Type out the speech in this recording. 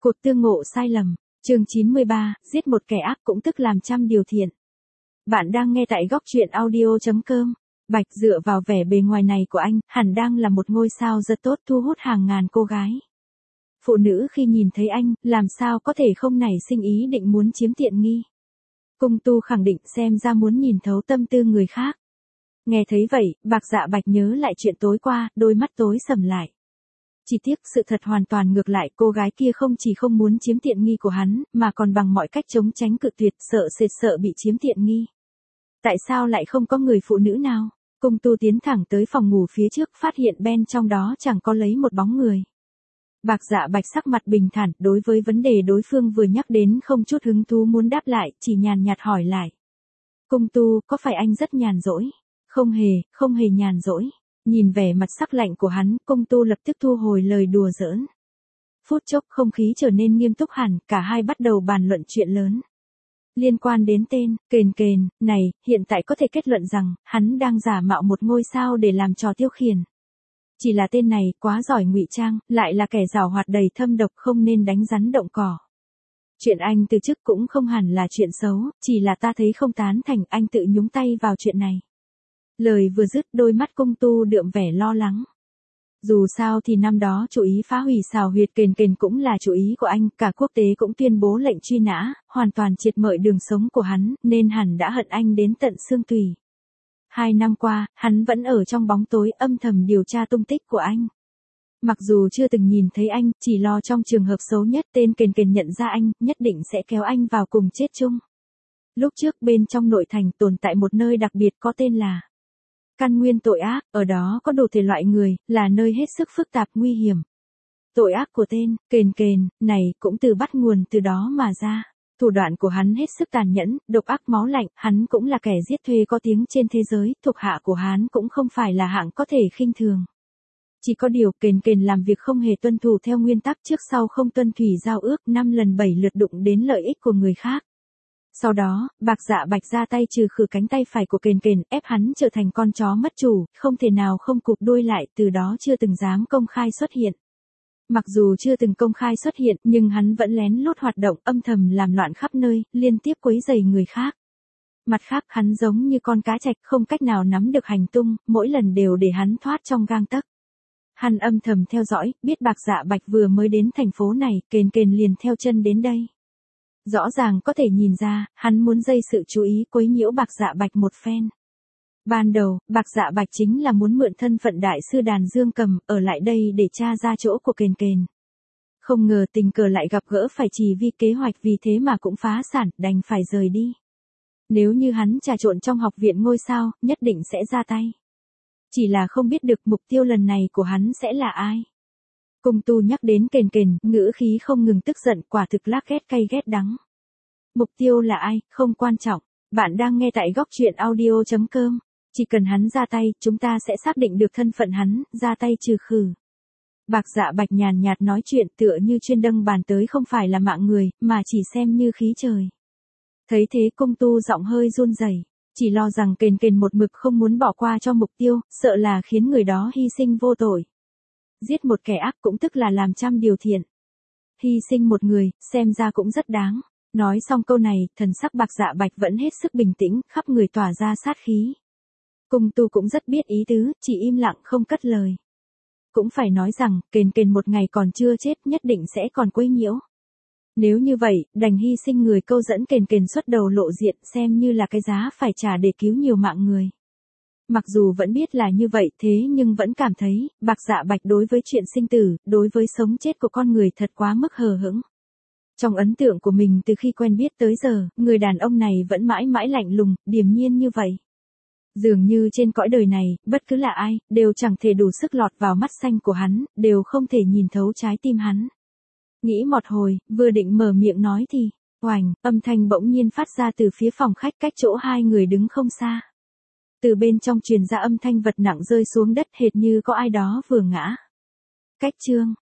Cột tương ngộ sai lầm, chương 93, giết một kẻ ác cũng tức làm trăm điều thiện. Bạn đang nghe tại góc truyện audio.com. Bạch dựa vào vẻ bề ngoài này của anh, hẳn đang là một ngôi sao rất tốt thu hút hàng ngàn cô gái. Phụ nữ khi nhìn thấy anh, làm sao có thể không nảy sinh ý định muốn chiếm tiện nghi. Cung Tu khẳng định xem ra muốn nhìn thấu tâm tư người khác. Nghe thấy vậy, Dạ Bạch nhớ lại chuyện tối qua, đôi mắt tối sầm lại. Chỉ tiếc sự thật hoàn toàn ngược lại, cô gái kia không chỉ không muốn chiếm tiện nghi của hắn, mà còn bằng mọi cách chống tránh cự tuyệt, sợ bị chiếm tiện nghi. Tại sao lại không có người phụ nữ nào? Cung Tu tiến thẳng tới phòng ngủ phía trước, phát hiện bên trong đó chẳng có lấy một bóng người. Dạ Bạch sắc mặt bình thản, đối với vấn đề đối phương vừa nhắc đến không chút hứng thú muốn đáp lại, chỉ nhàn nhạt hỏi lại. Cung Tu, có phải anh rất nhàn rỗi? Không hề nhàn rỗi. Nhìn vẻ mặt sắc lạnh của hắn, Cung Tu lập tức thu hồi lời đùa giỡn. Phút chốc không khí trở nên nghiêm túc hẳn, cả hai bắt đầu bàn luận chuyện lớn. Liên quan đến tên, Kền, này, hiện tại có thể kết luận rằng, hắn đang giả mạo một ngôi sao để làm trò tiêu khiển. Chỉ là tên này, quá giỏi ngụy trang, lại là kẻ giảo hoạt đầy thâm độc, không nên đánh rắn động cỏ. Chuyện anh từ chức cũng không hẳn là chuyện xấu, chỉ là ta thấy không tán thành anh tự nhúng tay vào chuyện này. Lời vừa dứt, đôi mắt Cung Tu đượm vẻ lo lắng. Dù sao thì năm đó chủ ý phá hủy xào huyệt Kền cũng là chủ ý của anh, cả quốc tế cũng tuyên bố lệnh truy nã, hoàn toàn triệt mợi đường sống của hắn, nên hẳn đã hận anh đến tận xương tủy. 2 năm qua, hắn vẫn ở trong bóng tối âm thầm điều tra tung tích của anh. Mặc dù chưa từng nhìn thấy anh, chỉ lo trong trường hợp xấu nhất tên Kền nhận ra anh, nhất định sẽ kéo anh vào cùng chết chung. Lúc trước bên trong nội thành tồn tại một nơi đặc biệt có tên là Căn Nguyên Tội Ác, ở đó có đủ thể loại người, là nơi hết sức phức tạp nguy hiểm. Tội ác của tên Kền này cũng từ bắt nguồn từ đó mà ra. Thủ đoạn của hắn hết sức tàn nhẫn, độc ác máu lạnh, hắn cũng là kẻ giết thuê có tiếng trên thế giới, thuộc hạ của hắn cũng không phải là hạng có thể khinh thường. Chỉ có điều Kền làm việc không hề tuân thủ theo nguyên tắc, trước sau không tuân thủy giao ước, 5 lần 7 lượt đụng đến lợi ích của người khác. Sau đó, Dạ Bạch ra tay trừ khử cánh tay phải của Kền, ép hắn trở thành con chó mất chủ, không thể nào không cụp đuôi lại, từ đó chưa từng dám công khai xuất hiện. Mặc dù chưa từng công khai xuất hiện, nhưng hắn vẫn lén lút hoạt động, âm thầm làm loạn khắp nơi, liên tiếp quấy rầy người khác. Mặt khác, hắn giống như con cá trạch, không cách nào nắm được hành tung, mỗi lần đều để hắn thoát trong gang tấc. Hắn âm thầm theo dõi, biết Dạ Bạch vừa mới đến thành phố này, Kền liền theo chân đến đây. Rõ ràng có thể nhìn ra, hắn muốn gây sự chú ý quấy nhiễu Dạ Bạch một phen. Ban đầu, Dạ Bạch chính là muốn mượn thân phận đại sư đàn dương cầm, ở lại đây để tra ra chỗ của Kền. Không ngờ tình cờ lại gặp gỡ, phải trì vi kế hoạch, vì thế mà cũng phá sản, đành phải rời đi. Nếu như hắn trà trộn trong học viện ngôi sao, nhất định sẽ ra tay. Chỉ là không biết được mục tiêu lần này của hắn sẽ là ai. Cung Tu nhắc đến Kền, ngữ khí không ngừng tức giận, quả thực lác ghét cay ghét đắng. Mục tiêu là ai, không quan trọng. Bạn đang nghe tại góc truyện audio.com. Chỉ cần hắn ra tay, chúng ta sẽ xác định được thân phận hắn, ra tay trừ khử. Dạ Bạch nhàn nhạt nói chuyện, tựa như chuyên đâng bàn tới không phải là mạng người, mà chỉ xem như khí trời. Thấy thế Cung Tu giọng hơi run rẩy, chỉ lo rằng Kền một mực không muốn bỏ qua cho mục tiêu, sợ là khiến người đó hy sinh vô tội. Giết một kẻ ác cũng tức là làm trăm điều thiện. Hy sinh một người, xem ra cũng rất đáng. Nói xong câu này, thần sắc Dạ Bạch vẫn hết sức bình tĩnh, khắp người tỏa ra sát khí. Cung Tu cũng rất biết ý tứ, chỉ im lặng không cất lời. Cũng phải nói rằng, Kền một ngày còn chưa chết, nhất định sẽ còn quấy nhiễu. Nếu như vậy, đành hy sinh người câu dẫn Kền xuất đầu lộ diện, xem như là cái giá phải trả để cứu nhiều mạng người. Mặc dù vẫn biết là như vậy, thế nhưng vẫn cảm thấy, Dạ Bạch đối với chuyện sinh tử, đối với sống chết của con người thật quá mức hờ hững. Trong ấn tượng của mình từ khi quen biết tới giờ, người đàn ông này vẫn mãi mãi lạnh lùng, điềm nhiên như vậy. Dường như trên cõi đời này, bất cứ là ai, đều chẳng thể đủ sức lọt vào mắt xanh của hắn, đều không thể nhìn thấu trái tim hắn. Nghĩ một hồi, vừa định mở miệng nói thì, oành, âm thanh bỗng nhiên phát ra từ phía phòng khách cách chỗ hai người đứng không xa. Từ bên trong truyền ra âm thanh vật nặng rơi xuống đất, hệt như có ai đó vừa ngã. Cách chương